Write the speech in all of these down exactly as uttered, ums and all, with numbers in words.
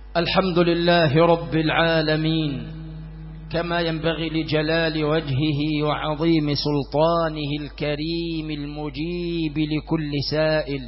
الحمد لله رب العالمين، كما ينبغي لجلال وجهه وعظيم سلطانه الكريم المجيب لكل سائل،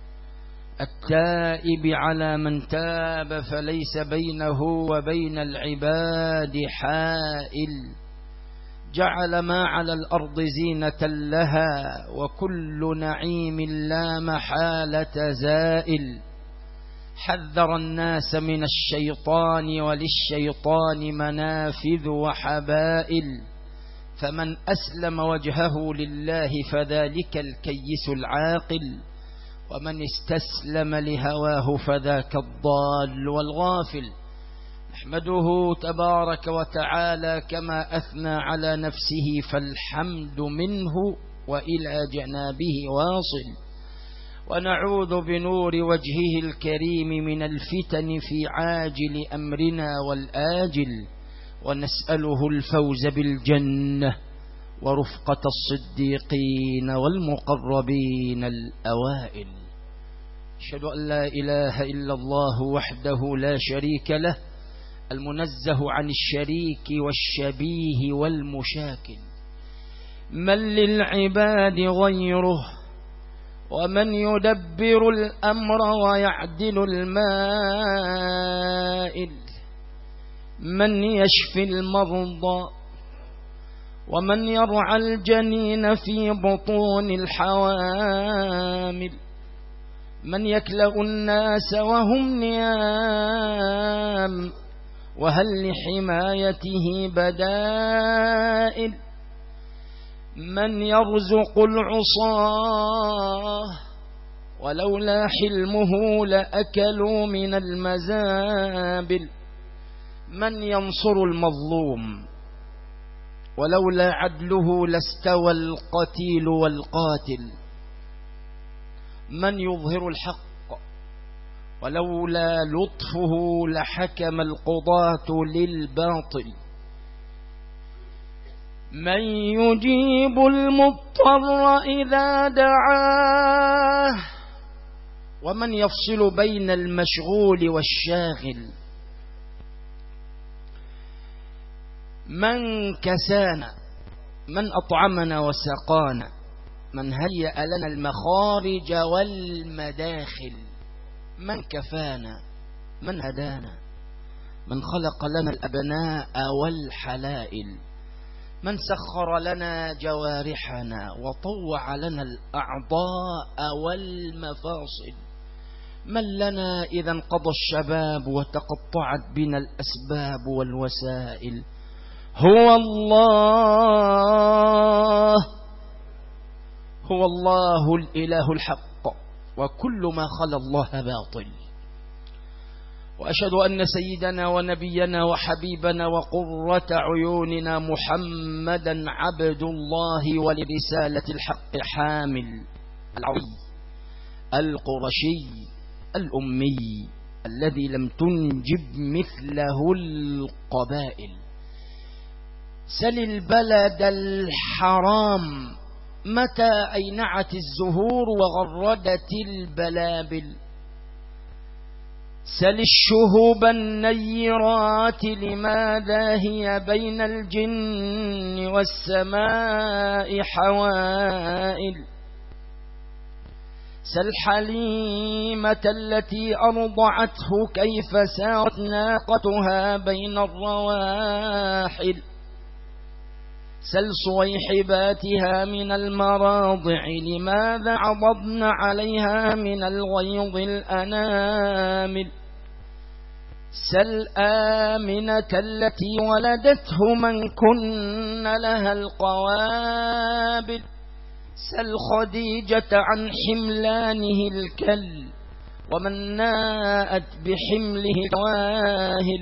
التائب على من تاب فليس بينه وبين العباد حائل، جعل ما على الأرض زينة لها وكل نعيم لا محالة زائل، حذر الناس من الشيطان وللشيطان منافذ وحبائل، فمن أسلم وجهه لله فذلك الكيس العاقل، ومن استسلم لهواه فذاك الضال والغافل. نحمده تبارك وتعالى كما أثنى على نفسه فالحمد منه وإلى جنابه واصل، ونعوذ بنور وجهه الكريم من الفتن في عاجل أمرنا والآجل، ونسأله الفوز بالجنة ورفقة الصديقين والمقربين الأوائل. أشهد أن لا إله إلا الله وحده لا شريك له، المنزه عن الشريك والشبيه والمشاكل، من للعباد غيره، ومن يدبر الأمر ويعدل المائل، من يشفي المرضى ومن يرعى الجنين في بطون الحوامل، من يكلأ الناس وهم نيام وهل لحمايته بدائل، من يرزق العصاة ولولا حلمه لأكلوا من المزابل، من ينصر المظلوم ولولا عدله لاستوى القتيل والقاتل، من يظهر الحق ولولا لطفه لحكم القضاة للباطل، من يجيب المضطر إذا دعاه، ومن يفصل بين المشغول والشاغل، من كسانا، من أطعمنا وسقانا، من هيأ لنا المخارج والمداخل، من كفانا، من هدانا، من خلق لنا الأبناء والحلائل، من سخر لنا جوارحنا وطوع لنا الأعضاء والمفاصل، من لنا إذا انقضى الشباب وتقطعت بنا الأسباب والوسائل، هو الله، هو الله الإله الحق، وكل ما خلا الله باطل. وأشهد أن سيدنا ونبينا وحبيبنا وقرة عيوننا محمدا عبد الله ولرسالة الحق حامل، العربي القرشي الأمي الذي لم تنجب مثله القبائل، سل البلد الحرام متى أينعت الزهور وغردت البلابل، سل الشهوب النيرات لماذا هي بين الجن والسماء حوائل، سل حليمة التي أرضعته كيف سارت ناقتها بين الرواحل، سل صويحباتها من المراضع لماذا عضضن عليها من الغيظ الأنامل، سل آمنة التي ولدته من كن لها القوابل، سل خديجة عن حملانه الكل ومن ناءت بحمله الواهل،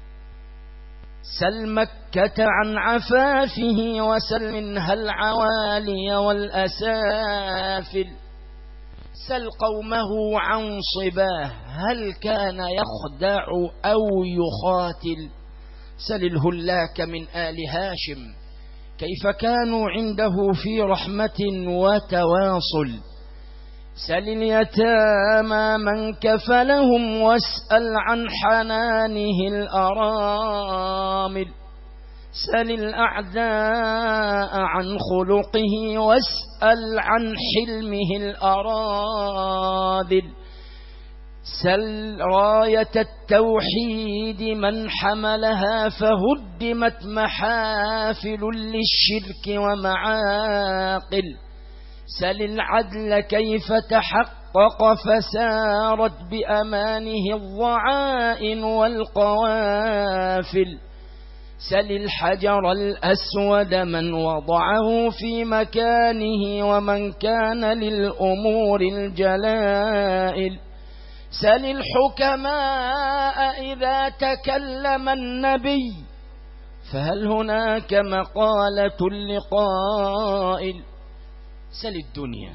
سل مكة عن عفافه وسل منها العوالي والأسافل، سل قومه عن صباه هل كان يخدع أو يخاتل، سل الهلاك من آل هاشم كيف كانوا عنده في رحمة وتواصل، سل اليتامى من كفلهم واسأل عن حنانه الأرامل سل الأعداء عن خلقه واسأل عن حلمه الأراذل سل راية التوحيد من حملها فهدمت محافل للشرك ومعاقل سل العدل كيف تحقق فسارت بأمانه الضعائن والقوافل سل الحجر الأسود من وضعه في مكانه ومن كان للأمور الجلائل سل الحكماء إذا تكلم النبي فهل هناك مقالة لقائل سل الدنيا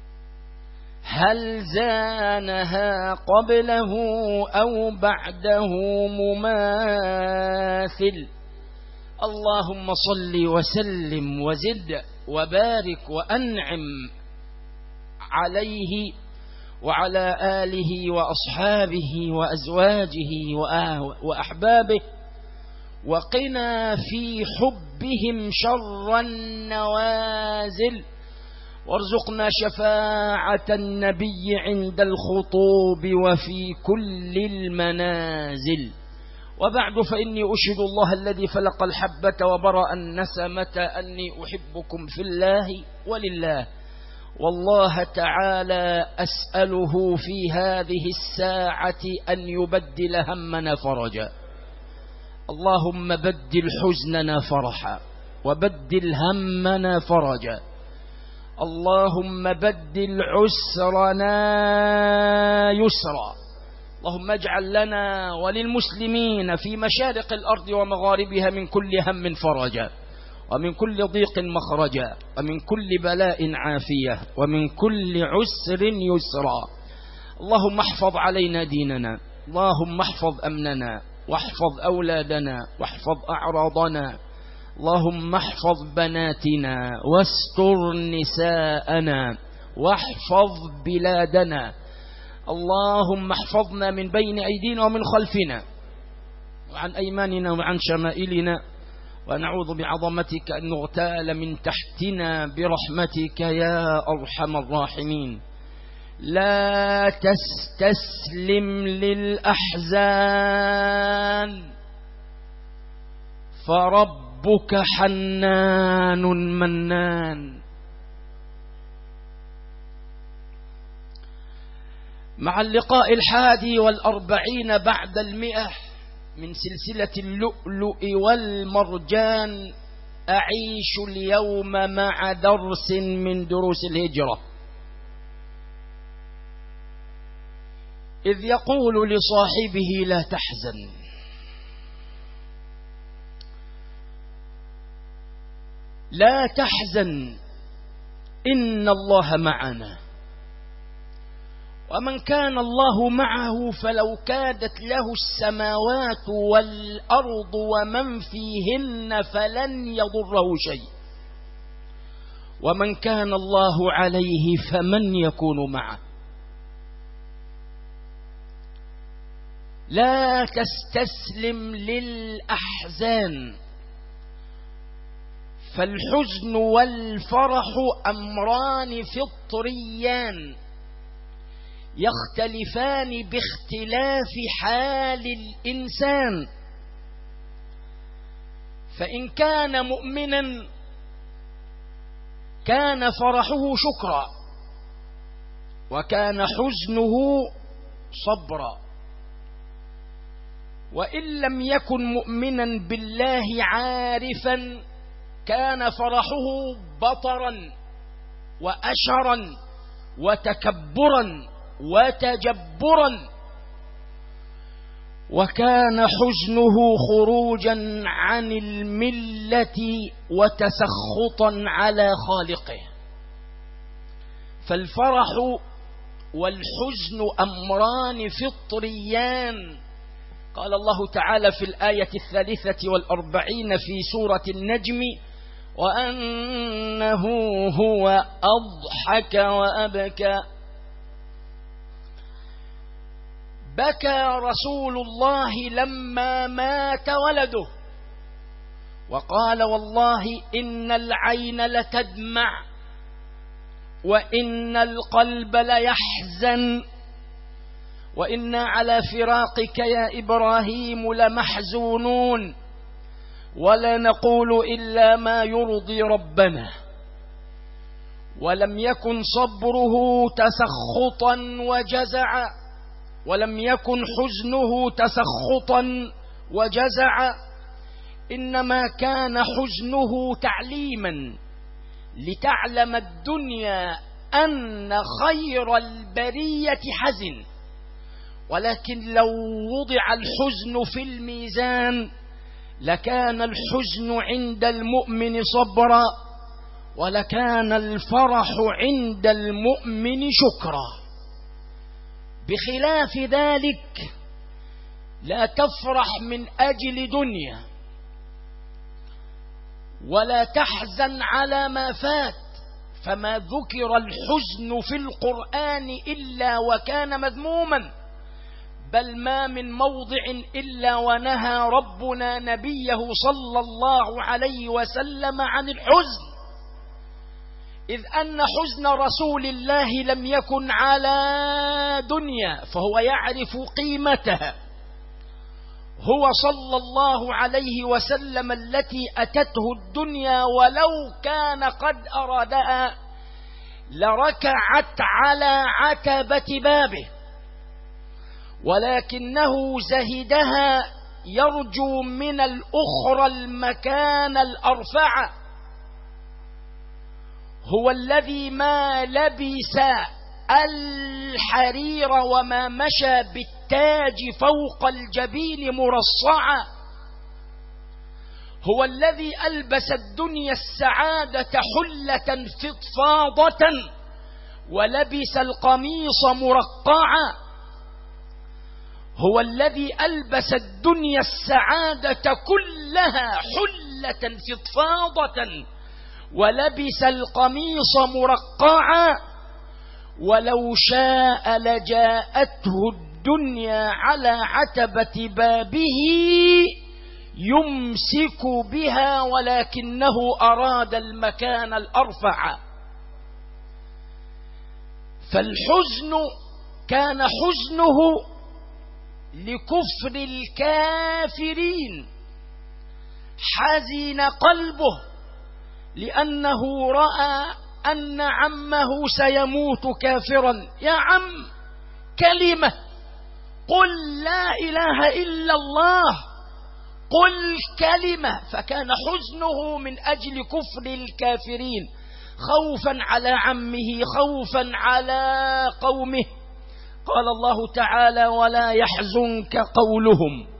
هل زانها قبله أو بعده مماثل اللهم صل وسلم وزد وبارك وأنعم عليه وعلى آله وأصحابه وأزواجه وأحبابه وقنا في حبهم شر النوازل وارزقنا شفاعة النبي عند الخطوب وفي كل المنازل وبعد فإني أشهد الله الذي فلق الحبة وبرأ النسمة أني أحبكم في الله ولله والله تعالى أسأله في هذه الساعة أن يبدل همنا فرجا اللهم بدل حزننا فرحا وبدل همنا فرجا اللهم بدل عسرنا يسرا اللهم اجعل لنا وللمسلمين في مشارق الأرض ومغاربها من كل هم فرجا ومن كل ضيق مخرجا ومن كل بلاء عافية ومن كل عسر يسرا اللهم احفظ علينا ديننا اللهم احفظ أمننا واحفظ أولادنا واحفظ أعراضنا اللهم احفظ بناتنا واستر نساءنا واحفظ بلادنا اللهم احفظنا من بين أيدينا ومن خلفنا وعن أيماننا وعن شمائلنا ونعوذ بعظمتك أن نغتال من تحتنا برحمتك يا أرحم الراحمين لا تستسلم للأحزان فربك حنان منان. مع اللقاء الحادي والأربعين بعد المئة من سلسلة اللؤلؤ والمرجان أعيش اليوم مع درس من دروس الهجرة، إذ يقول لصاحبه لا تحزن، لا تحزن إن الله معنا، ومن كان الله معه فلو كادت له السماوات والأرض ومن فيهن فلن يضره شيء، ومن كان الله عليه فمن يكون معه. لا تستسلم للأحزان، فالحزن والفرح أمران فطريان يختلفان باختلاف حال الإنسان، فإن كان مؤمنا كان فرحه شكرا وكان حزنه صبرا، وإن لم يكن مؤمنا بالله عارفا كان فرحه بطرا وأشرا وتكبرا وتجبرا، وكان حزنه خروجا عن الملة وتسخطا على خالقه. فالفرح والحزن أمران فطريان. قال الله تعالى في الآية الثالثة والأربعين في سورة النجم: وأنه هو أضحك وأبكى بكى رسول الله لما مات ولده وقال والله إن العين لتدمع وإن القلب ليحزن وإنا على فراقك يا إبراهيم لمحزونون ولا نقول إلا ما يرضي ربنا. ولم يكن صبره تسخطا وجزعا ولم يكن حزنه تسخطا وجزعا، إنما كان حزنه تعليما لتعلم الدنيا أن خير البرية حزن، ولكن لو وضع الحزن في الميزان لكان الحزن عند المؤمن صبرا ولكان الفرح عند المؤمن شكرا. بخلاف ذلك لا تفرح من أجل دنيا ولا تحزن على ما فات، فما ذكر الحزن في القرآن إلا وكان مذموما، بل ما من موضع إلا ونهى ربنا نبيه صلى الله عليه وسلم عن الحزن، إذ أن حزن رسول الله لم يكن على دنيا فهو يعرف قيمتها. هو صلى الله عليه وسلم التي أتته الدنيا ولو كان قد أرادها لركعت على عتبة بابه، ولكنه زهدها يرجو من الأخرى المكان الأرفع. هو الذي ما لبس الحرير وما مشى بالتاج فوق الجبين مرصعا. هو الذي ألبس الدنيا السعادة حلة فضفاضة ولبس القميص مرقعا. هو الذي ألبس الدنيا السعادة كلها حلة فضفاضة ولبس القميص مرقعا، ولو شاء لجاءته الدنيا على عتبة بابه يمسك بها، ولكنه أراد المكان الأرفع. فالحزن كان حزنه لكفر الكافرين، حزن قلبه لأنه رأى أن عمه سيموت كافرا. يا عم كلمة، قل لا إله إلا الله، قل كلمة. فكان حزنه من أجل كفر الكافرين، خوفا على عمه، خوفا على قومه. قال الله تعالى ولا يحزنك قولهم.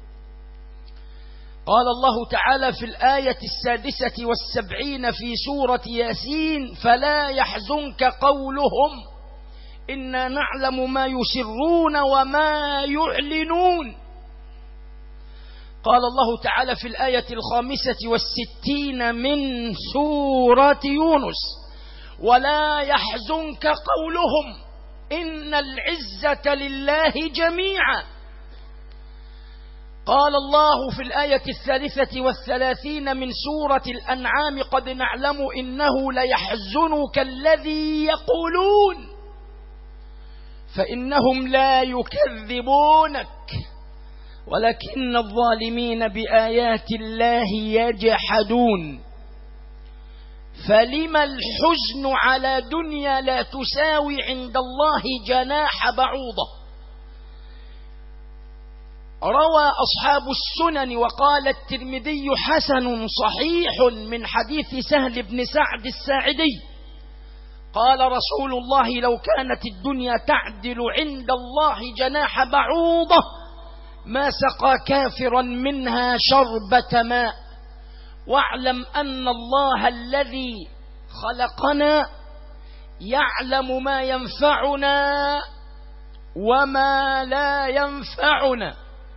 قال الله تعالى في الآية السادسة والسبعين في سورة ياسين فلا يحزنك قولهم إنا نعلم ما يسرون وما يعلنون. قال الله تعالى في الآية الخامسة والستين من سورة يونس ولا يحزنك قولهم إن العزة لله جميعا. قال الله في الآية الثالثة والثلاثين من سورة الأنعام قد نعلم إنه ليحزنك الذي يقولون فإنهم لا يكذبونك ولكن الظالمين بآيات الله يجحدون. فلما الحزن على دنيا لا تساوي عند الله جناح بعوضة. روى أصحاب السنن وقال الترمذي حسن صحيح من حديث سهل بن سعد الساعدي قال رسول الله لو كانت الدنيا تعدل عند الله جناح بعوضة ما سقى كافرا منها شربة ماء. واعلم أن الله الذي خلقنا يعلم ما ينفعنا وما لا ينفعنا،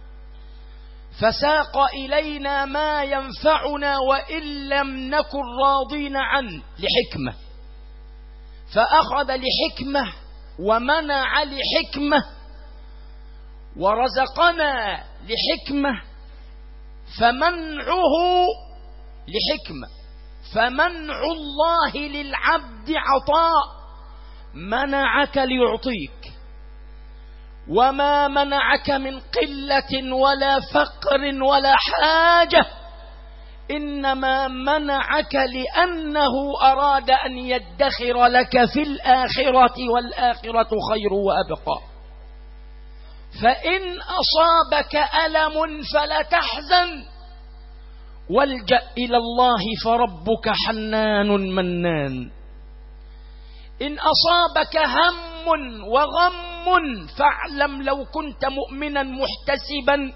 فساق إلينا ما ينفعنا وإن لم نكن راضين عنه لحكمة، فأخذ لحكمة ومنع لحكمة، ورزقنا لحكمة، فمنعه لحكمة، فمنع الله للعبد عطاء، منعك ليعطيك، وما منعك من قلة ولا فقر ولا حاجة، إنما منعك لأنه أراد أن يدخر لك في الآخرة، والآخرة خير وأبقى. فإن أصابك ألم فلا تحزن، والجأ إلى الله فربك حنان منان. إن أصابك هم وغم فاعلم لو كنت مؤمنا محتسبا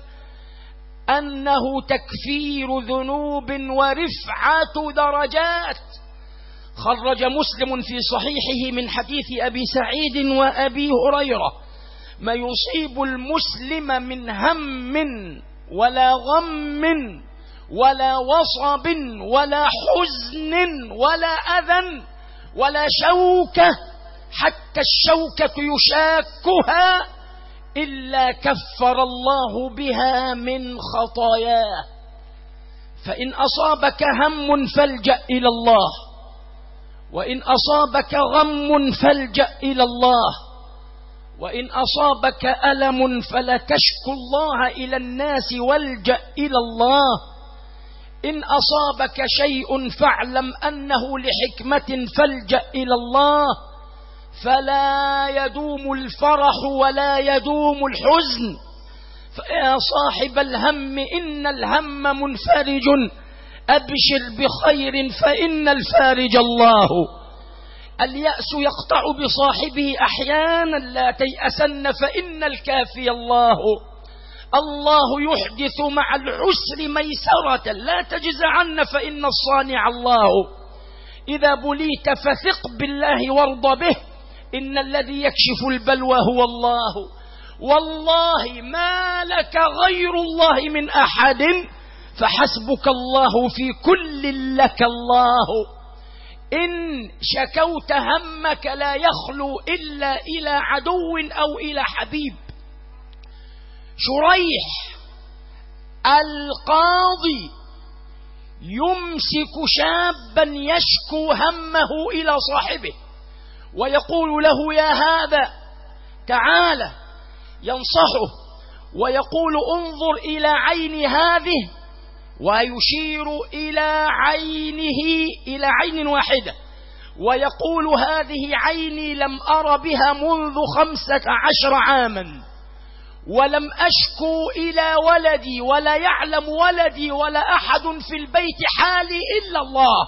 أنه تكفير ذنوب ورفعة درجات. خرج مسلم في صحيحه من حديث أبي سعيد وأبي هريرة: ما يصيب المسلم من هم ولا غم ولا وصب ولا حزن ولا أذى ولا شوكة، حتى الشوكة يشاكها، إلا كفر الله بها من خطاياه. فإن أصابك هم فالجأ إلى الله، وإن أصابك غم فالجأ إلى الله، وإن أصابك ألم فلا تشكو الله إلى الناس والجأ إلى الله. إن أصابك شيء فاعلم أنه لحكمة فالجأ إلى الله، فلا يدوم الفرح ولا يدوم الحزن. فيا صاحب الهم إن الهم منفرج، أبشر بخير فإن الفارج الله. اليأس يقطع بصاحبه أحيانا، لا تيأسن فإن الكافي الله. الله يحدث مع العسر ميسرة، لا تجزعن فإن الصانع الله. إذا بليت فثق بالله وارض به، إن الذي يكشف البلوى هو الله. والله ما لك غير الله من أحد، فحسبك الله في كل لك الله. إن شكوت همك لا يخلو إلا إلى عدو أو إلى حبيب. شريح القاضي يمسك شابا يشكو همه إلى صاحبه ويقول له: يا هذا تعالى، ينصحه ويقول: انظر إلى عين هذه، ويشير إلى عينه إلى عين واحدة ويقول: هذه عيني لم أر بها منذ خمسة عشر عاما، ولم أشكو إلى ولدي ولا يعلم ولدي ولا أحد في البيت حالي إلا الله.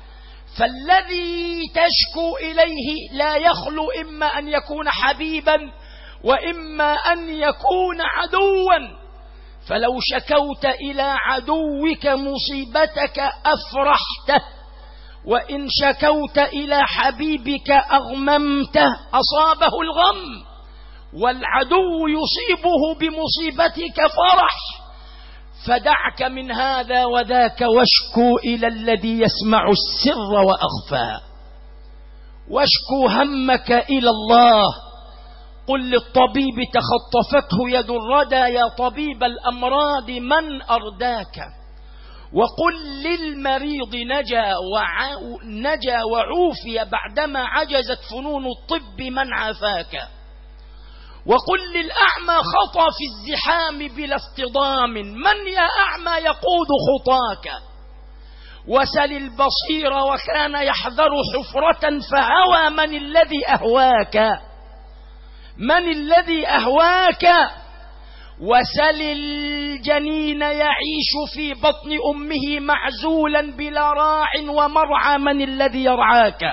فالذي تشكو إليه لا يخلو إما أن يكون حبيبا وإما أن يكون عدوا. فلو شكوت إلى عدوك مصيبتك أفرحته، وإن شكوت إلى حبيبك أغممته أصابه الغم، والعدو يصيبه بمصيبتك فرح. فدعك من هذا وذاك واشكو إلى الذي يسمع السر وأخفى. واشكو همك إلى الله. قل للطبيب تخطفته يد الردى: يا طبيب الأمراض من أرداك. وقل للمريض نجا, وع... نجا وعوفي بعدما عجزت فنون الطب من عافاك. وقل للأعمى خطى في الزحام بلا اصطدام، من يا أعمى يقود خطاك. وسل البصير وكان يحذر حفرة فهوى، من الذي أهواك، من الذي أهواك. وسل الجنين يعيش في بطن أمه معزولا بلا راع ومرعى، من الذي يرعاك.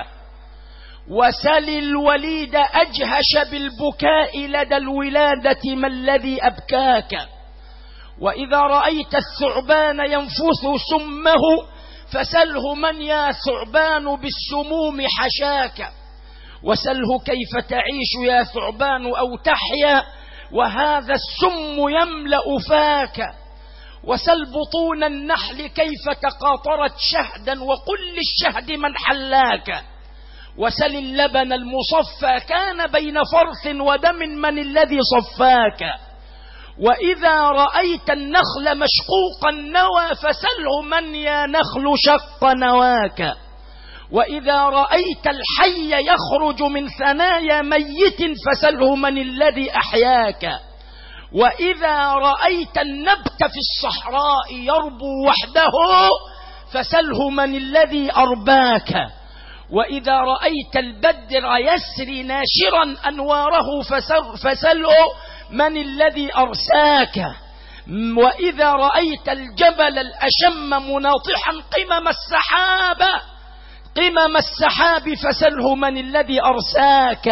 وسل الوليد أجهش بالبكاء لدى الولادة، ما الذي أبكاك. وإذا رأيت الثعبان ينفث سمه فسله: من يا ثعبان بالسموم حشاك. وسله: كيف تعيش يا ثعبان أو تحيا وهذا السم يملأ فاك. وسل بطون النحل كيف تقاطرت شهدا، وقل للشهد من حلاك. وسل اللبن المصفى كان بين فرث ودم، من الذي صفاك. وإذا رأيت النخل مشقوق النوى فسله من يا نخل شق نواك. وإذا رأيت الحي يخرج من ثنايا ميت فسله من الذي أحياك. وإذا رأيت النبت في الصحراء يربو وحده فسله من الذي أرباك. وإذا رأيت البدر يسري ناشرا أنواره فسله من الذي أرساك. وإذا رأيت الجبل الأشم مناطحا قمم السحاب قمم السحاب فسله من الذي أرساك.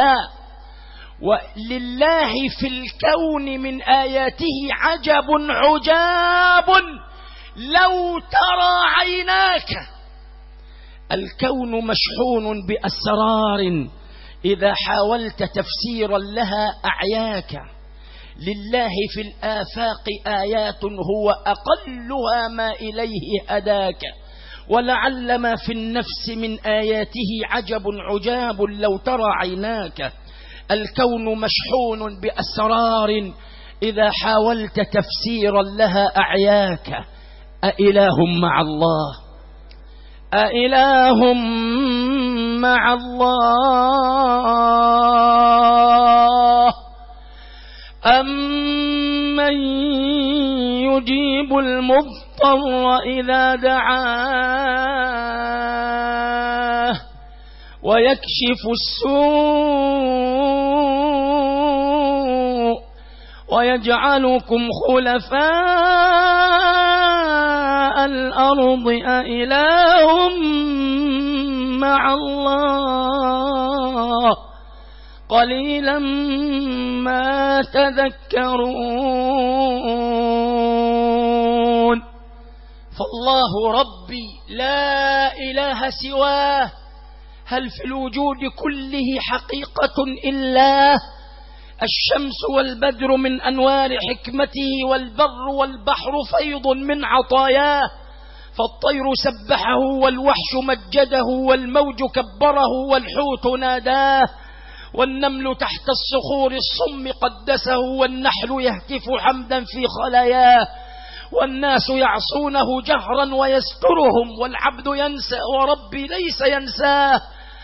ولله في الكون من آياته عجب عجاب لو ترى عيناك. الكون مشحون بأسرار إذا حاولت تفسيرا لها أعياك. لله في الآفاق آيات هو أقلها ما إليه أداك. ولعل ما في النفس من آياته عجب عجاب لو ترى عيناك. الكون مشحون بأسرار إذا حاولت تفسيرا لها أعياك. أإله مع الله أإله مع الله أمن يجيب المضطر إذا دعاه ويكشف السوء ويجعلكم خلفاء الأرض أإله مع الله قليلا ما تذكرون. فالله ربي لا إله سواه. هل في الوجود كله حقيقة إلا الشمس والبدر من أنوار حكمته والبر والبحر فيض من عطاياه. فالطير سبحه والوحش مجده والموج كبره والحوت ناداه والنمل تحت الصخور الصم قدسه والنحل يهتف حمدا في خلاياه والناس يعصونه جهرا ويسترهم والعبد ينسى وربي ليس ينساه.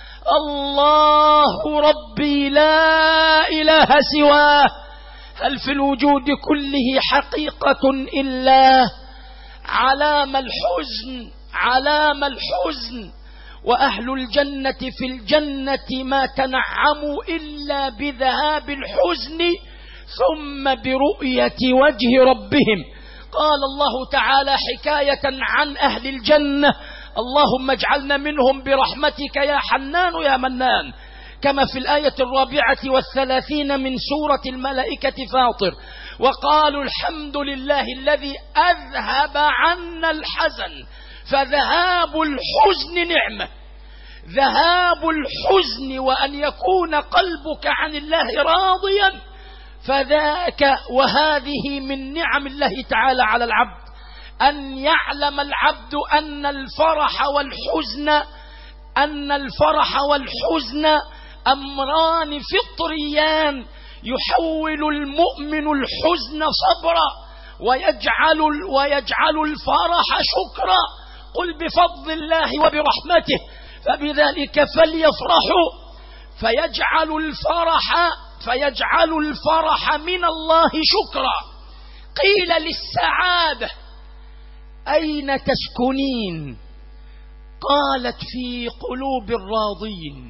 الله ربي لا إله سواه. هل في الوجود كله حقيقة إلا علام الحزن علام الحزن. وأهل الجنة في الجنة ما تنعموا إلا بذهاب الحزن ثم برؤية وجه ربهم. قال الله تعالى حكاية عن أهل الجنة: اللهم اجعلنا منهم برحمتك يا حنان يا منان، كما في الآية الرابعة والثلاثين من سورة الملائكة فاطر: وقالوا الحمد لله الذي أذهب عنا الحزن فذهاب الحزن نعمة. ذهاب الحزن وأن يكون قلبك عن الله راضيا فذاك وهذه من نعم الله تعالى على العبد، أن يعلم العبد أن الفرح والحزن أن الفرح والحزن أمران فطريان يحول المؤمن الحزن صبرا ويجعل ويجعل الفرح شكرا. قل بفضل الله وبرحمته فبذلك فليفرحوا فيجعل الفرح فيجعل الفرح من الله شكرا. قيل للسعادة: أين تسكنين؟ قالت: في قلوب الراضين.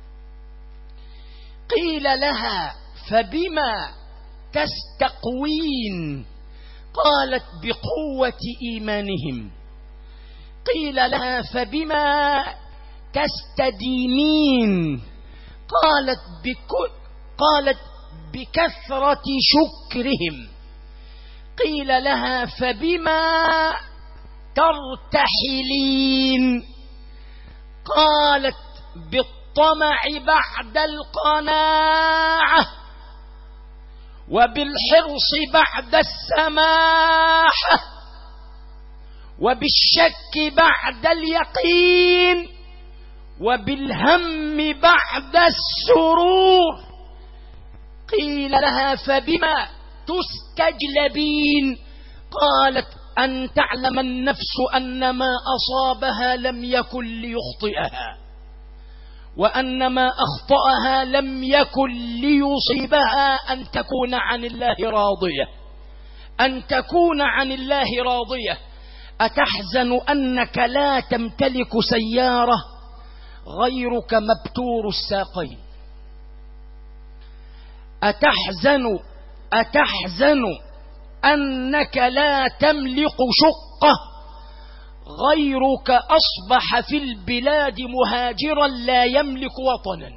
قيل لها: فبما تستقوين؟ قالت: بقوة إيمانهم. قيل لها: فبما تستدينين؟ قالت: بك... قالت: بكثرة شكرهم. قيل لها: فبما ترتحلين؟ قالت: بالطمع بعد القناعة وبالحرص بعد السماحة وبالشك بعد اليقين وبالهم بعد السرور. قيل لها: فبما تستجلبين؟ قالت أن تعلم النفس أن ما أصابها لم يكن ليخطئها، وأن ما أخطأها لم يكن ليصيبها، أن تكون عن الله راضية، أن تكون عن الله راضية. أتحزن أنك لا تمتلك سيارة غيرك مبتور الساقين؟ أتحزن أتحزن أنك لا تملك شقة غيرك أصبح في البلاد مهاجرا لا يملك وطنا؟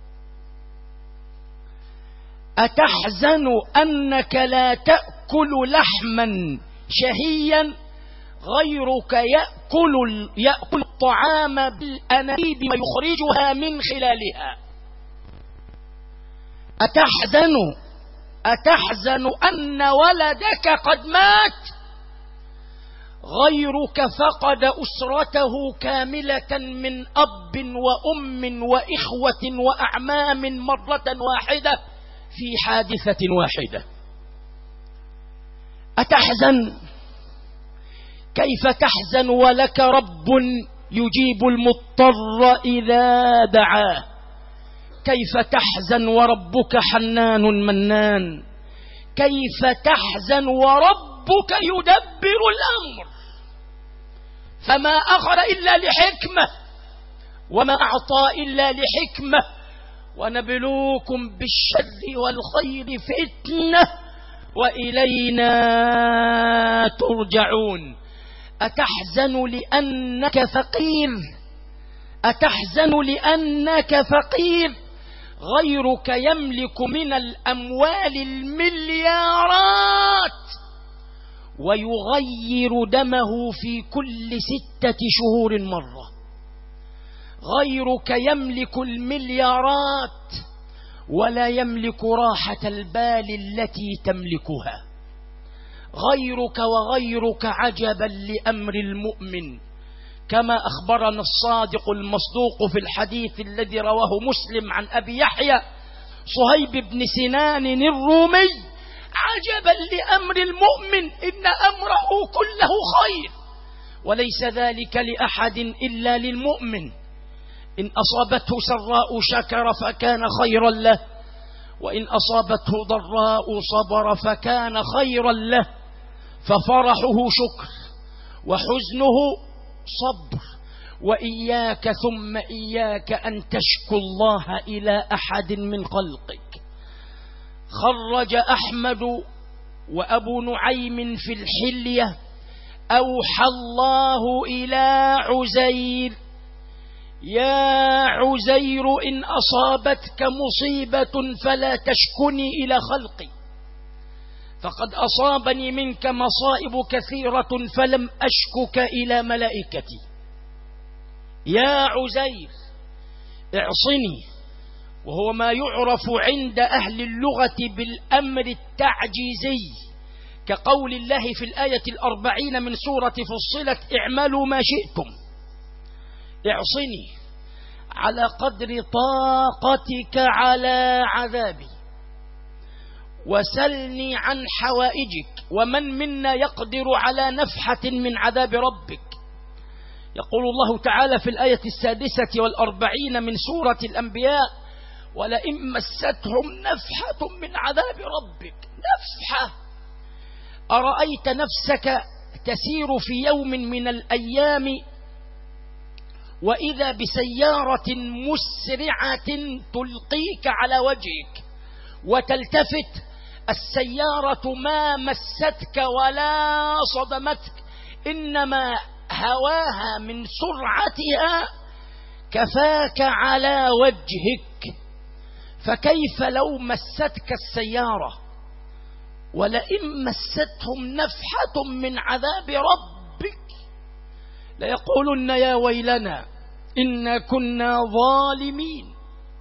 أتحزن أنك لا تأكل لحما شهيا غيرك يأكل, يأكل الطعام بالأنابيب ويخرجها من خلالها؟ أتحزن أتحزن أن ولدك قد مات غيرك فقد أسرته كاملة من أب وأم وإخوة وأعمام مرة واحدة في حادثة واحدة؟ أتحزن؟ كيف تحزن ولك رب يجيب المضطر إذا دعاه؟ كيف تحزن وربك حنان منان؟ كيف تحزن وربك يدبر الأمر؟ فما أخر إلا لحكمة، وما أعطى إلا لحكمة. ونبلوكم بالشر والخير فتنة وإلينا ترجعون. أتحزن لأنك فقير؟ أتحزن لأنك فقير غيرك يملك من الأموال المليارات ويغير دمه في كل ستة شهور مرة؟ غيرك يملك المليارات ولا يملك راحة البال التي تملكها. غيرك وغيرك عجبا لأمر المؤمن، كما أخبرنا الصادق المصدوق في الحديث الذي رواه مسلم عن أبي يحيى صهيب بن سنان الرومي: عجبا لأمر المؤمن إن أمره كله خير، وليس ذلك لأحد إلا للمؤمن. إن أصابته سراء شكر فكان خيرا له، وإن أصابته ضراء صبر فكان خيرا له. ففرحه شكر وحزنه صبر. وإياك ثم إياك أن تشكو الله إلى أحد من خلقك. خرج أحمد وأبو نعيم في الحلية: أوحى الله إلى عزير: يا عزير إن أصابتك مصيبة فلا تشكني إلى خلقي، فقد أصابني منك مصائب كثيرة فلم أشكك إلى ملائكتي. يا عزير اعصني، وهو ما يعرف عند أهل اللغة بالأمر التعجيزي، كقول الله في الآية الأربعين من سورة فصلت: اعملوا ما شئتم. اعصني على قدر طاقتك على عذابي، وسلني عن حوائجك. ومن منا يقدر على نفحة من عذاب ربك؟ يقول الله تعالى في الآية السادسة والأربعين من سورة الأنبياء: ولئن مستهم نفحة من عذاب ربك. نفحة. أرأيت نفسك تسير في يوم من الأيام وإذا بسيارة مسرعة تلقيك على وجهك، وتلتفت السيارة ما مستك ولا صدمتك، إنما هواها من سرعتها كفاك على وجهك. فكيف لو مستك السيارة؟ ولئن مستهم نفحة من عذاب ربك ليقولن يا ويلنا إنا كنا ظالمين.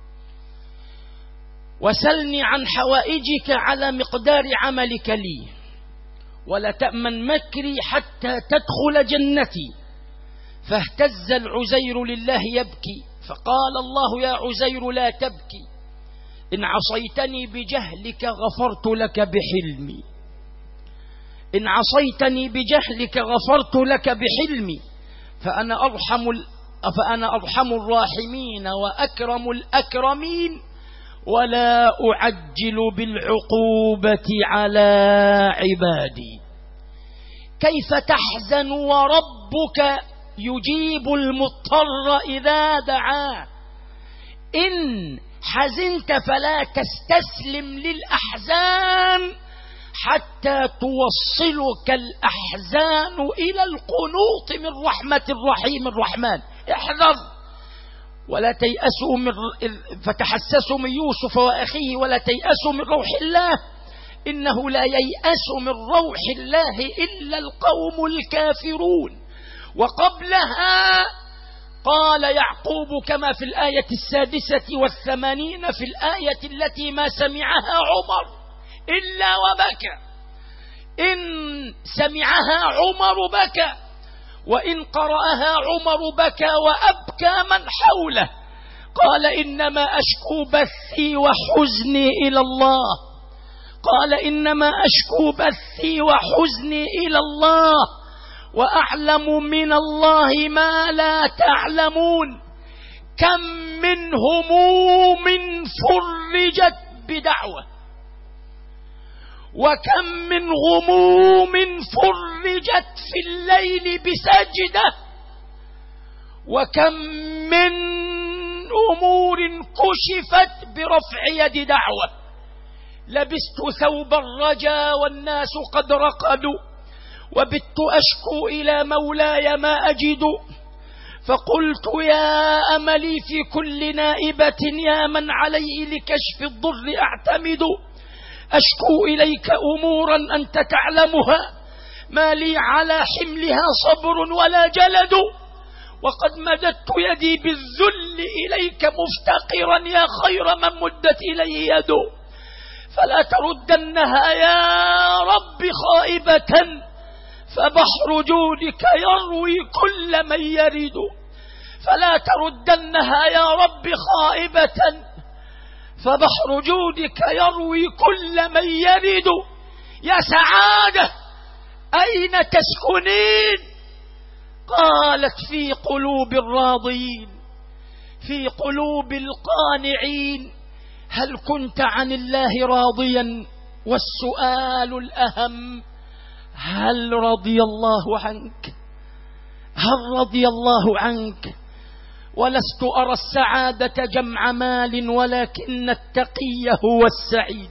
وسلني عن حوائجك على مقدار عملك لي، ولا تأمن مكري حتى تدخل جنتي. فاهتز العزير لله يبكي، فقال الله: يا عزير لا تبكي، إن عصيتني بجهلك غفرت لك بحلمي، إن عصيتني بجهلك غفرت لك بحلمي، فأنا أرحم فأنا أرحم الراحمين وأكرم الأكرمين، ولا أعجل بالعقوبة على عبادي. كيف تحزن وربك يجيب المضطر إذا دعاه؟ إن حزنت فلا تستسلم للأحزان حتى توصلك الأحزان إلى القنوط من رحمة الرحيم الرحمن. احذر ولا تيأسوا من فتحسسوا من يوسف وأخيه ولا تيأسوا من روح الله، إنه لا ييأس من روح الله إلا القوم الكافرون. وقبلها قال يعقوب كما في الآية السادسة والثمانين في الآية التي ما سمعها عمر إلا وبكى، إن سمعها عمر بكى، وإن قرأها عمر بكى وأبكى من حوله. قال إنما أشكو بثي وحزني إلى الله، قال إنما أشكو بثي وحزني إلى الله، وأعلم من الله ما لا تعلمون. كم من هموم فرجت بدعوة، وكم من غموم فرجت في الليل بسجدة، وكم من أمور كشفت برفع يد دعوة. لبست ثوب الرجا والناس قد رقدوا، وبت أشكو إلى مولاي ما أجد، فقلت يا أملي في كل نائبة يا من علي لكشف الضر أعتمد. أشكو إليك أمورا أنت تعلمها، ما لي على حملها صبر ولا جلد، وقد مددت يدي بالذل إليك مفتقرا يا خير من مدت إليه يده. فلا تردنها يا رب خائبة، فبحر جودك يروي كل من يرد. فلا تردنها يا رب خائبة، فبحر جودك يروي كل من يرد. يا سعادة أين تسكنين؟ قالت في قلوب الراضين، في قلوب القانعين. هل كنت عن الله راضيا؟ والسؤال الأهم، هل رضي الله عنك؟ هل رضي الله عنك؟ ولست أرى السعادة جمع مال، ولكن التقي هو السعيد.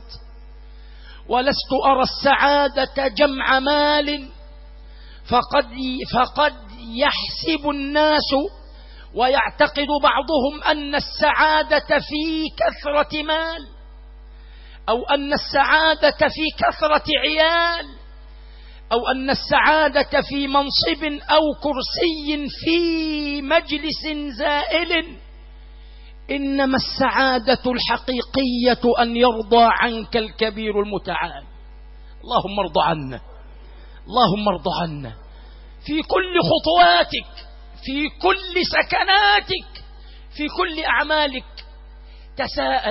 ولست أرى السعادة جمع مال، فقد, فقد يحسب الناس ويعتقد بعضهم أن السعادة في كثرة مال، أو أن السعادة في كثرة عيال، أو أن السعادة في منصب أو كرسي في مجلس زائل. إنما السعادة الحقيقية أن يرضى عنك الكبير المتعال. اللهم ارض عنا، اللهم ارض عنا في كل خطواتك، في كل سكناتك، في كل أعمالك. تساءل،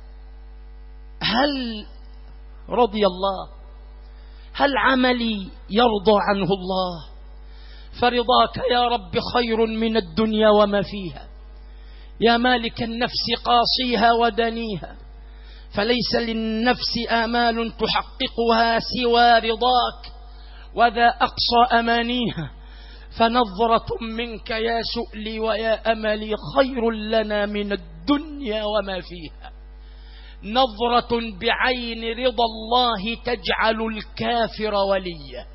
هل رضي الله؟ هل عملي يرضى عنه الله؟ فرضاك يا رب خير من الدنيا وما فيها. يا مالك النفس قاصيها ودنيها، فليس للنفس آمال تحققها سوى رضاك، وذا أقصى أمانيها. فنظرة منك يا سؤلي ويا أملي خير لنا من الدنيا وما فيها. نظرة بعين رضا الله تجعل الكافر وليا،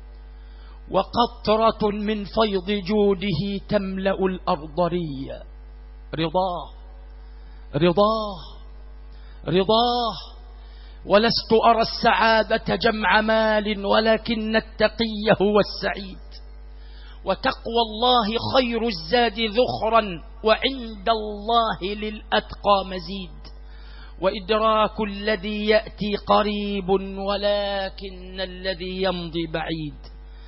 وقطرة من فيض جوده تملأ الأرض ريا. رضاه رضاه رضاه. ولست أرى السعادة جمع مال، ولكن التقي هو السعيد. وتقوى الله خير الزاد ذخرا، وعند الله للأتقى مزيد. وإدراك الذي يأتي قريب، ولكن الذي يمضي بعيد.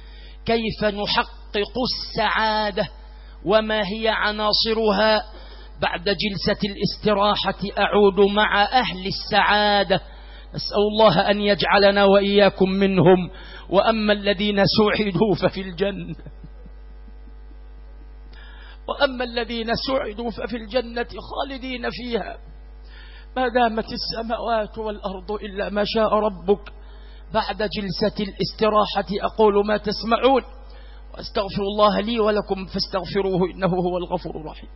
كيف نحقق السعادة وما هي عناصرها؟ بعد جلسة الاستراحة أعود مع أهل السعادة. أسأل الله أن يجعلنا وإياكم منهم. وأما الذين سعدوا ففي الجنة وأما الذين سعدوا ففي الجنة خالدين فيها ما دامت السماوات والأرض إلا ما شاء ربك. بعد جلسة الاستراحة أقول ما تسمعون، وأستغفر الله لي ولكم فاستغفروه إنه هو الغفور الرحيم.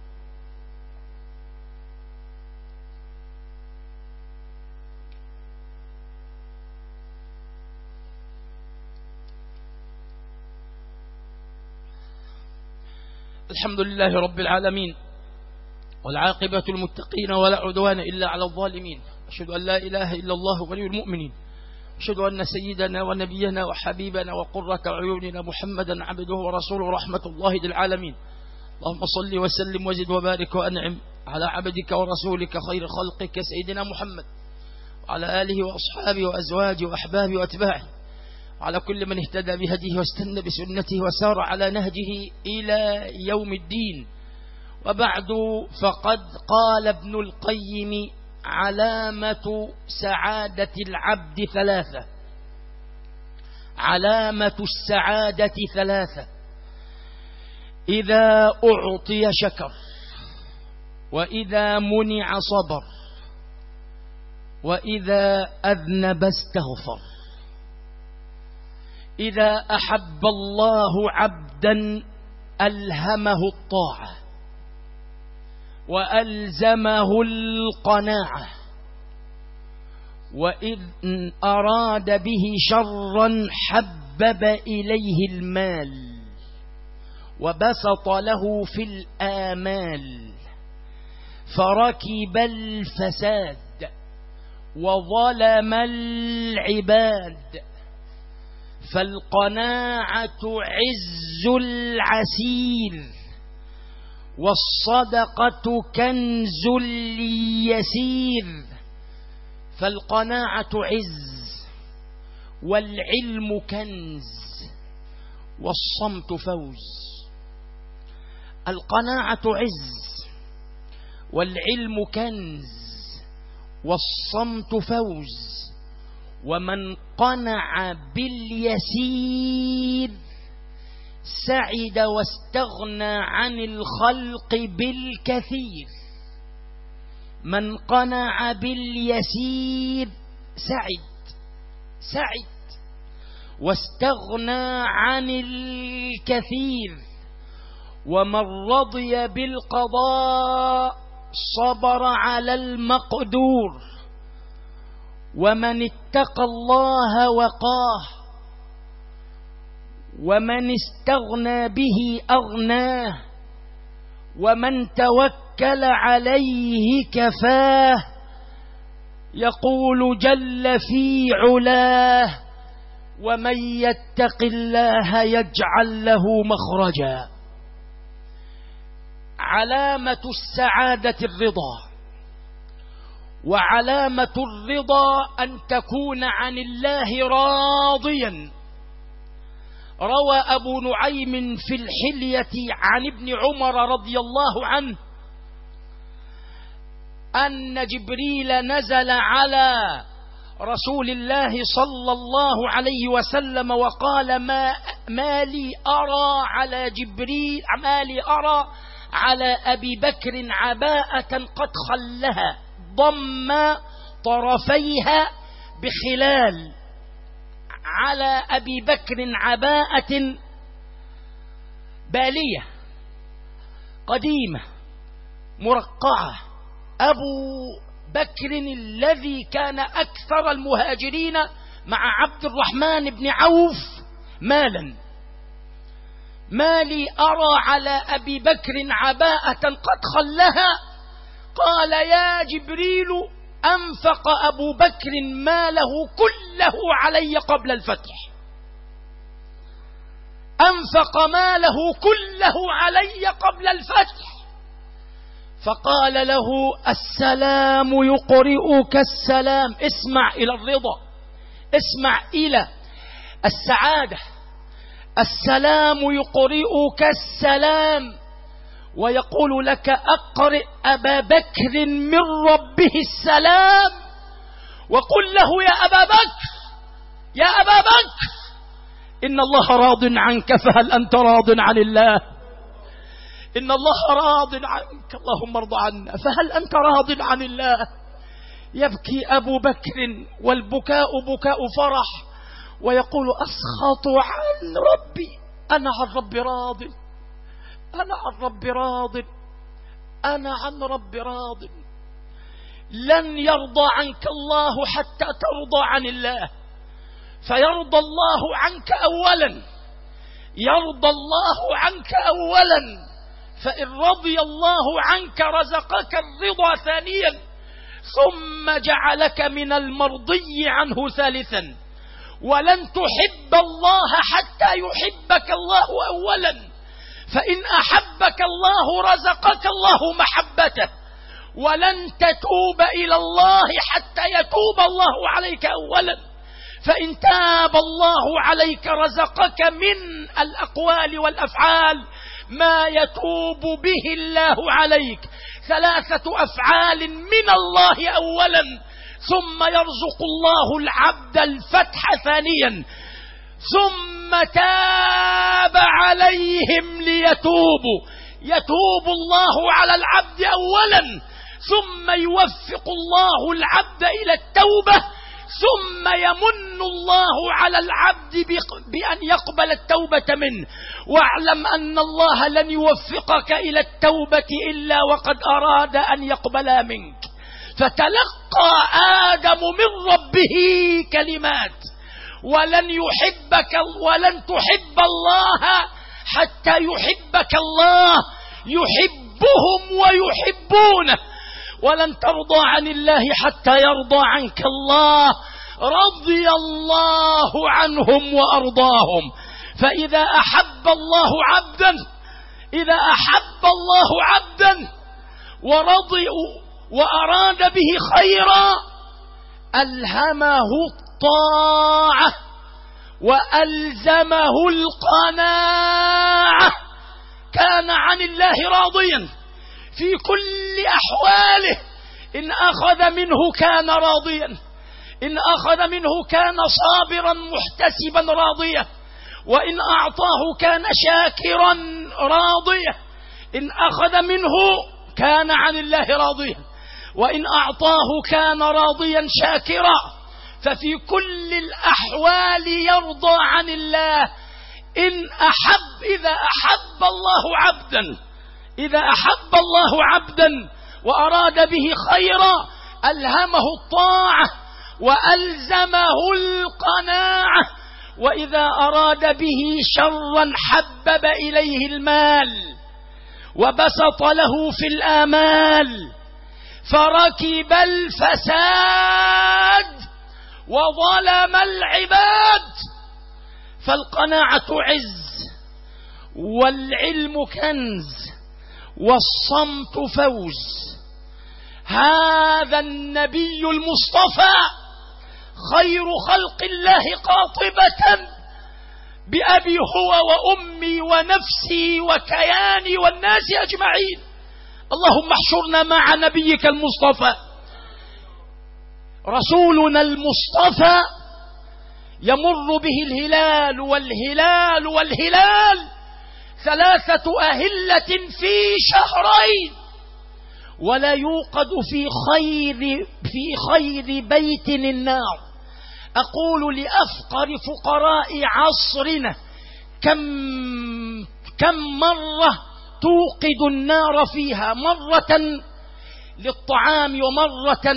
الحمد لله رب العالمين، والعاقبة المتقين ولا عدوان إلا على الظالمين. أشهد أن لا إله إلا الله ولي المؤمنين، أشهد أن سيدنا ونبينا وحبيبنا وقرة عيوننا محمدا عبده ورسوله رحمة الله للعالمين. اللهم صل وسلم وزد وبارك وأنعم على عبدك ورسولك خير خلقك سيدنا محمد وعلى آله وأصحابه وأزواجه وأحبابه وأتباعه وعلى كل من اهتدى بهديه واستنى بسنته وسار على نهجه إلى يوم الدين. وبعد، فقد قال ابن القيم: علامة سعادة العبد ثلاثة. علامة السعادة ثلاثة: إذا أعطي شكر، وإذا منع صبر، وإذا أذنب استغفر. إذا أحب الله عبدا ألهمه الطاعة وألزمه القناعة، وإذ أراد به شرا حبب إليه المال وبسط له في الآمال، فركب الفساد وظلم العباد. فالقناعة عز العسير، والصدقة كنز ليسير. فالقناعة عز، والعلم كنز، والصمت فوز. القناعة عز، والعلم كنز، والصمت فوز. ومن قنع باليسير سعد واستغنى عن الخلق بالكثير. من قنع باليسير سعد سعد واستغنى عن الكثير. ومن رضي بالقضاء صبر على المقدور. ومن اتقى الله وقاه. ومن استغنى به أغناه. ومن توكل عليه كفاه. يقول جل في علاه: ومن يتق الله يجعل له مخرجا. علامة السعادة الرضا، وعلامة الرضا أن تكون عن الله راضيا. روى أبو نعيم في الحلية عن ابن عمر رضي الله عنه أن جبريل نزل على رسول الله صلى الله عليه وسلم وقال: ما, ما لي أرى على جبريل ما لي أرى على أبي بكر عباءة قد خلها ضم طرفيها بخلال. على أبي بكر عباءة بالية قديمة مرقعة. أبو بكر الذي كان أكثر المهاجرين مع عبد الرحمن بن عوف مالا. ما لي أرى على أبي بكر عباءة قد خلها. قال: يا جبريل، أنفق أبو بكر ماله كله علي قبل الفتح. أنفق ماله كله علي قبل الفتح. فقال له: السلام يقرئك السلام. اسمع إلى الرضا، اسمع إلى السعادة. السلام يقرئك السلام، ويقول لك أقرئ أبا بكر من ربه السلام وقل له يا أبا بكر يا أبا بكر إن الله راض عنك، فهل أنت راض عن الله؟ إن الله راض عنك، اللهم ارض عنا، فهل أنت راض عن الله؟ يبكي أبو بكر والبكاء بكاء فرح ويقول أسخط عن ربي، أنا عن ربي راض، أنا عن ربي راض، أنا عن ربي راض. لن يرضى عنك الله حتى ترضى عن الله، فيرضى الله عنك أولا، يرضى الله عنك أولا، فإن رضي الله عنك رزقك الرضا ثانيا، ثم جعلك من المرضي عنه ثالثا. ولن تحب الله حتى يحبك الله أولا، فإن أحبك الله رزقك الله محبته. ولن تتوب إلى الله حتى يتوب الله عليك أولا، فإن تاب الله عليك رزقك من الأقوال والأفعال ما يتوب به الله عليك. ثلاثة أفعال من الله أولا، ثم يرزق الله العبد الفتح ثانيا، ثم تاب عليهم ليتوبوا. يتوب الله على العبد أولا، ثم يوفق الله العبد إلى التوبة، ثم يمن الله على العبد بأن يقبل التوبة منه. واعلم أن الله لن يوفقك إلى التوبة إلا وقد أراد أن يقبل منك. فتلقى آدم من ربه كلمات، ولن يحبك ولن تحب الله حتى يحبك الله، يحبهم ويحبونه. ولن ترضى عن الله حتى يرضى عنك الله، رضي الله عنهم وأرضاهم. فإذا أحب الله عبدا إذا أحب الله عبدا ورضي وأراد به خيرا ألهمه الطاعة وألزمه القناعة. كان عن الله راضيا في كل أحواله. إن أخذ منه كان راضيا، إن أخذ منه كان صابرا محتسبا راضيا، وإن أعطاه كان شاكرا راضيا. إن أخذ منه كان عن الله راضيا، وإن أعطاه كان راضيا شاكرا. ففي كل الأحوال يرضى عن الله. إن أحب إذا أحب الله عبدا إذا أحب الله عبدا وأراد به خيرا ألهمه الطاعة وألزمه القناعة. وإذا أراد به شرا حبب إليه المال وبسط له في الآمال، فركب الفساد وظلم العباد. فالقناعة عز، والعلم كنز، والصمت فوز. هذا النبي المصطفى خير خلق الله قاطبة بأبي هو وأمي ونفسي وكياني والناس أجمعين. اللهم احشرنا مع نبيك المصطفى. رسولنا المصطفى يمر به الهلال والهلال والهلال ثلاثة أهلة في شهرين، ولا يوقد في خير في خير بيت النار. أقول لأفقر فقراء عصرنا كم كم مرة توقد النار فيها، مرة للطعام ومرة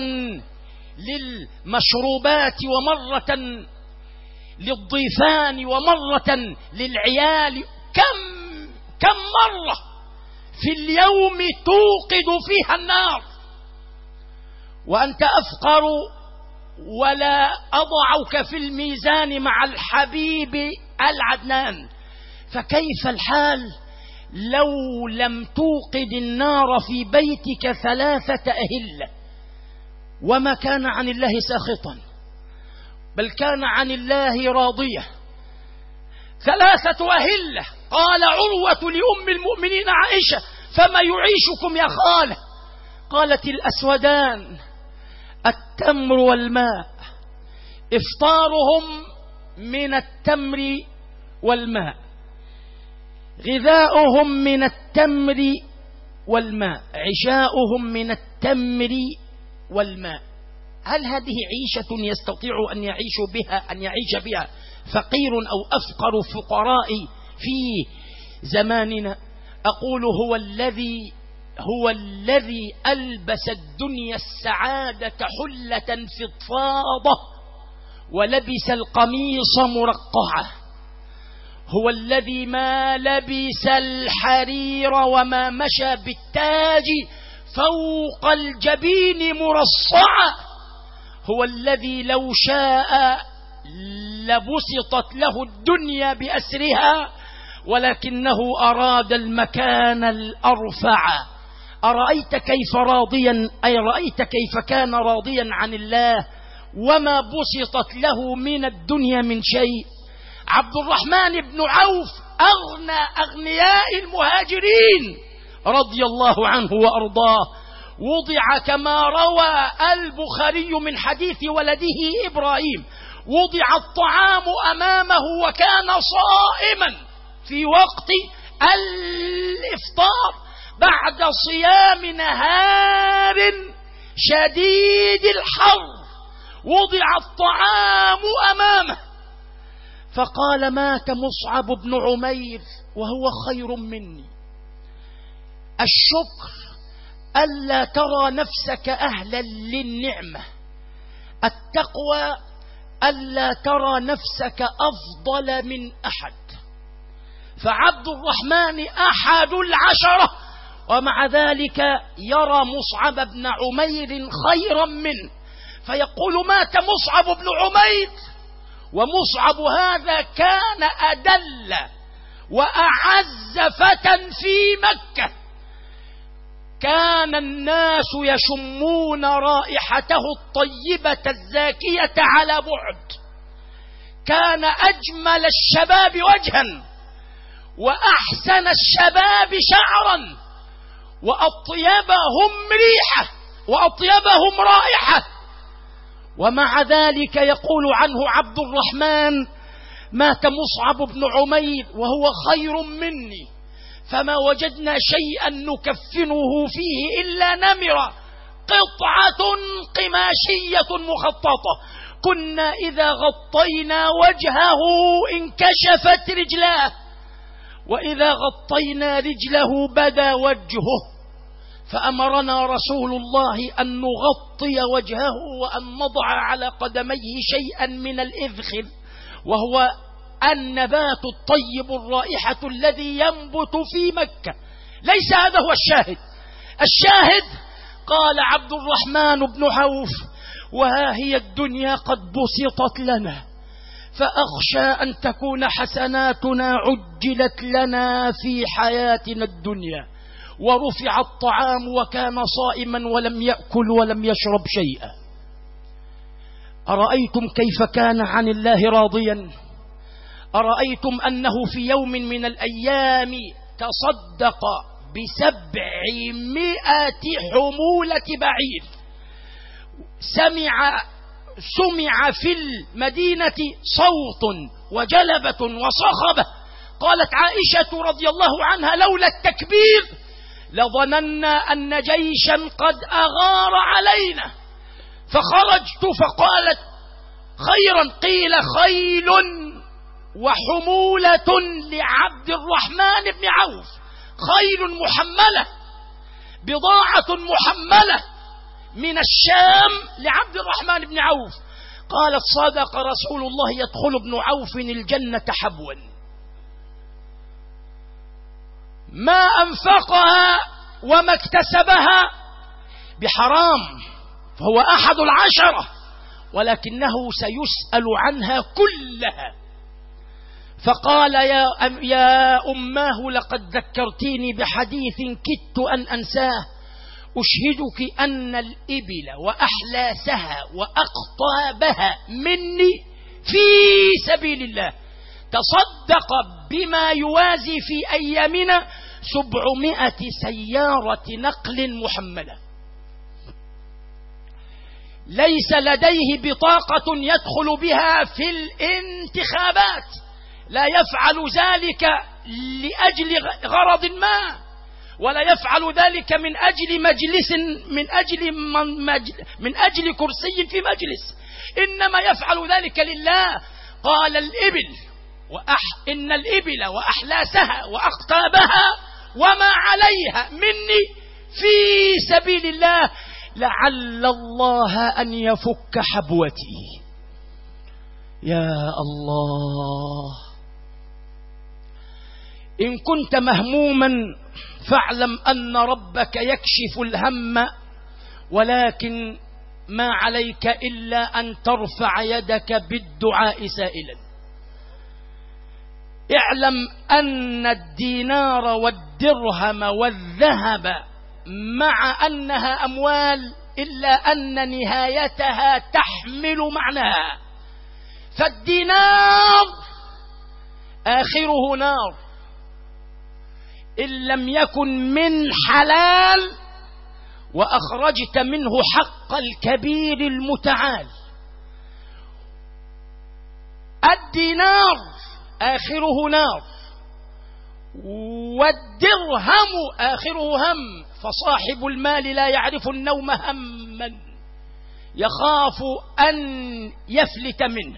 للمشروبات ومرة للضيفان ومرة للعيال. كم كم مرة في اليوم توقد فيها النار، وأنت أفقر ولا أضعك في الميزان مع الحبيب العدنان. فكيف الحال لو لم توقد النار في بيتك ثلاثة أهلة؟ وما كان عن الله ساخطا، بل كان عن الله راضية. ثلاثة أهلة. قال عروة لأم المؤمنين عائشة: فما يعيشكم يا خالة؟ قالت الأسودان التمر والماء، إفطارهم من التمر والماء، غذاؤهم من التمر والماء، عشاؤهم من التمر والماء. هل هذه عيشة يستطيع أن يعيش بها أن يعيش بها فقير أو أفقر فقراء في زماننا؟ أقول هو الذي هو الذي ألبس الدنيا السعادة حلة فضفاضة ولبس القميص مرقعة، هو الذي ما لبس الحرير وما مشى بالتاج فوق الجبين مرصعا، هو الذي لو شاء لبسطت له الدنيا بأسرها ولكنه أراد المكان الأرفع. أرأيت كيف راضيا أي رأيت كيف كان راضيا عن الله وما بسطت له من الدنيا من شيء. عبد الرحمن بن عوف أغنى أغنياء المهاجرين رضي الله عنه وأرضاه، وضع كما روى البخاري من حديث ولده إبراهيم، وضع الطعام أمامه وكان صائما في وقت الإفطار بعد صيام نهار شديد الحر، وضع الطعام أمامه فقال مات مصعب بن عمير وهو خير مني. الشكر ألا ترى نفسك أهلا للنعمة، التقوى ألا ترى نفسك أفضل من أحد. فعبد الرحمن أحد العشرة ومع ذلك يرى مصعب بن عمير خيرا منه، فيقول مات مصعب بن عمير، ومصعب هذا كان أدل وأعز فتى في مكة، كان الناس يشمون رائحته الطيبة الزاكية على بعد، كان أجمل الشباب وجها وأحسن الشباب شعرا وأطيبهم ريحة وأطيبهم رائحة، ومع ذلك يقول عنه عبد الرحمن مات مصعب بن عمير وهو خير مني، فما وجدنا شيئا نكفنه فيه إلا نمرة قطعة قماشية مخططة، كنا إذا غطينا وجهه انكشفت رجلاه، وإذا غطينا رجله بدا وجهه، فأمرنا رسول الله أن نغطي وجهه وأن نضع على قدميه شيئا من الإذخر، وهو النبات الطيب الرائحة الذي ينبت في مكة. ليس هذا هو الشاهد. الشاهد قال عبد الرحمن بن عوف وها هي الدنيا قد بسطت لنا، فأخشى أن تكون حسناتنا عجلت لنا في حياتنا الدنيا، ورفع الطعام وكان صائما ولم يأكل ولم يشرب شيئا. أرأيتم كيف كان عن الله راضيا؟ أرأيتم أنه في يوم من الأيام تصدق بسبعمائة حمولة بعير، سمع سمع في المدينة صوت وجلبة وصخبة، قالت عائشة رضي الله عنها لولا التكبير لظننا أن جيشا قد أغار علينا، فخرجت فقالت خيرا، قيل خيل وحمولة لعبد الرحمن بن عوف، خيل محملة بضاعة محملة من الشام لعبد الرحمن بن عوف. قالت صدق رسول الله يدخل ابن عوف الجنة حبوا، ما أنفقها وما اكتسبها بحرام، فهو أحد العشرة، ولكنه سيسأل عنها كلها. فقال يا, أم يا أماه لقد ذكرتيني بحديث كدت أن أنساه، أشهدك أن الإبل وأحلاسها وأقطابها مني في سبيل الله، تصدق بما يوازي في أيامنا سبعمائة سيارة نقل محملة، ليس لديه بطاقة يدخل بها في الانتخابات، لا يفعل ذلك لأجل غرض ما، ولا يفعل ذلك من أجل مجلس من أجل من أجل كرسي في مجلس، إنما يفعل ذلك لله. قال الإبل وأح إن الإبل وأحلاسها وأقطابها وما عليها مني في سبيل الله، لعل الله أن يفك حبوتي. يا الله، إن كنت مهموما فاعلم أن ربك يكشف الهم، ولكن ما عليك إلا أن ترفع يدك بالدعاء سائلا. اعلم أن الدينار والدرهم والذهب مع أنها أموال إلا أن نهايتها تحمل معناها، فالدينار آخره نار إن لم يكن من حلال وأخرجت منه حق الكبير المتعال. الدينار آخره نار والدرهم آخره هم، فصاحب المال لا يعرف النوم هما يخاف أن يفلت منه.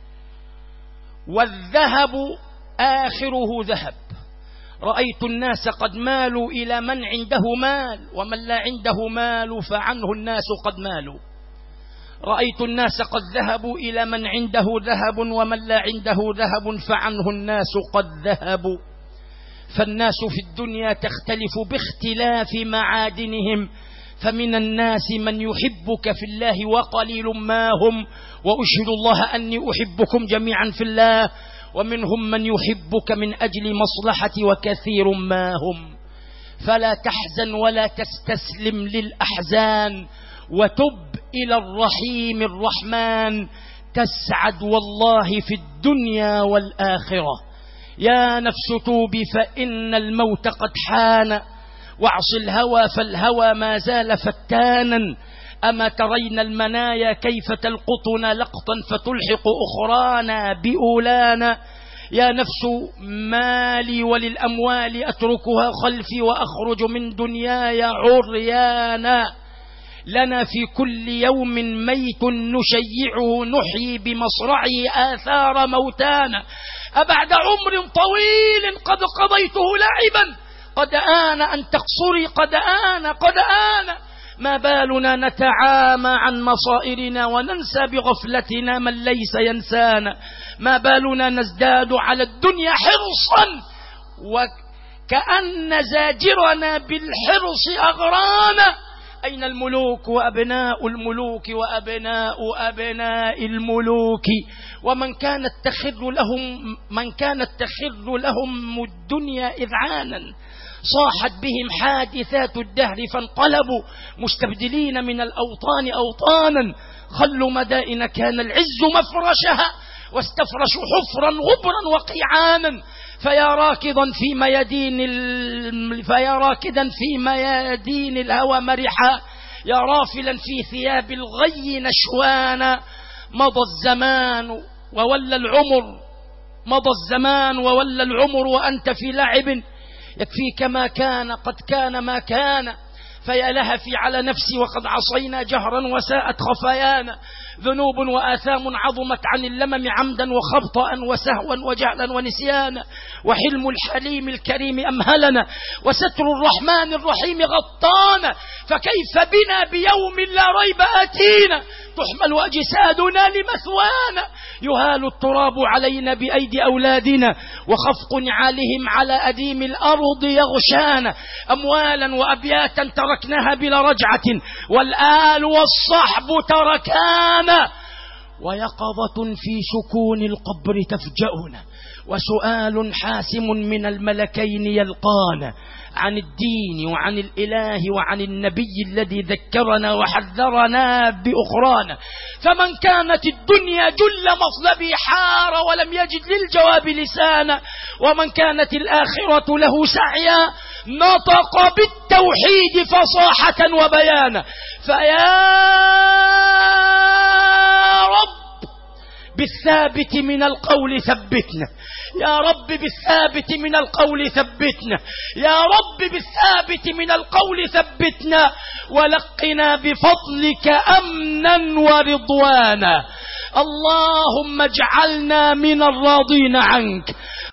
والذهب آخره ذهب. رأيت الناس قد مالوا إلى من عنده مال، ومن لا عنده مال فعنه الناس قد مالوا. رأيت الناس قد ذهبوا إلى من عنده ذهب، ومن لا عنده ذهب فعنه الناس قد ذهبوا. فالناس في الدنيا تختلف باختلاف معادنهم، فمن الناس من يحبك في الله وقليل ما هم، وأشهد الله أني أحبكم جميعا في الله، ومنهم من يحبك من أجل مصلحتي وكثير ما هم. فلا تحزن ولا تستسلم للأحزان، وتب إلى الرحيم الرحمن، تسعد والله في الدنيا والآخرة. يا نفس توبي فإن الموت قد حان، واعص الهوى فالهوى ما زال فتانا. أما ترين المنايا كيف تلقطنا لقطا فتلحق أخرانا بأولانا. يا نفس مالي وللأموال أتركها خلفي، وأخرج من دنياي عريانا. لنا في كل يوم ميت نشيعه، نحيي بمصرعه آثار موتانا. أبعد عمر طويل قد قضيته لعبا، قد آن أن تقصري، قد آن قد آن. ما بالنا نتعامى عن مصائرنا وننسى بغفلتنا من ليس ينسانا. ما بالنا نزداد على الدنيا حرصا، وكأن زاجرنا بالحرص أغرانا. أين الملوك وأبناء الملوك وأبناء أبناء الملوك؟ ومن كانت تخر لهم من كانت تخر لهم الدنيا إذعانا، صاحت بهم حادثات الدهر فانقلبوا مستبدلين من الأوطان أوطانا. خلوا مدائن كان العز مفرشها، واستفرشوا حفرا غبرا وقيعانا. فيا راكضا في ميادين ال... فيا راكدا في ميادين الهوى مرحا، يا رافلا في ثياب الغي نشوانا. مضى الزمان وولى العمر مضى الزمان وولى العمر وأنت في لعب، يكفيك ما كان قد كان ما كان. فيا لهفي على نفسي وقد عصينا جهرا وساءت خفايانا. ذنوب وآثام عظمت عن اللمم عمدا وخبطا وسهوا وجعلا ونسيانا. وحلم الحليم الكريم أمهلنا، وستر الرحمن الرحيم غطانا. فكيف بنا بيوم لا ريب آتينا، تحمل أجسادنا لمثوانا. يهال التراب علينا بأيدي أولادنا، وخفق نعالهم على أديم الأرض يغشانا. أموالا وأبياتا تركناها بلا رجعة، والآل والصحب تركانا. ويقظة في سكون القبر تفجأنا، وسؤال حاسم من الملكين يلقانا، عن الدين وعن الإله وعن النبي الذي ذكرنا وحذرنا بأخرانا. فمن كانت الدنيا جل مطلبي حار ولم يجد للجواب لسانا، ومن كانت الآخرة له سعيا نطق بالتوحيد فصاحة وبيانا. فيا رب بالثابت من القول ثبتنا، يا رب بالثابت من القول ثبتنا، يا رب بالثابت من القول ثبتنا، ولقنا بفضلك أمنا ورضوانا. اللهم اجعلنا من الراضين عنك،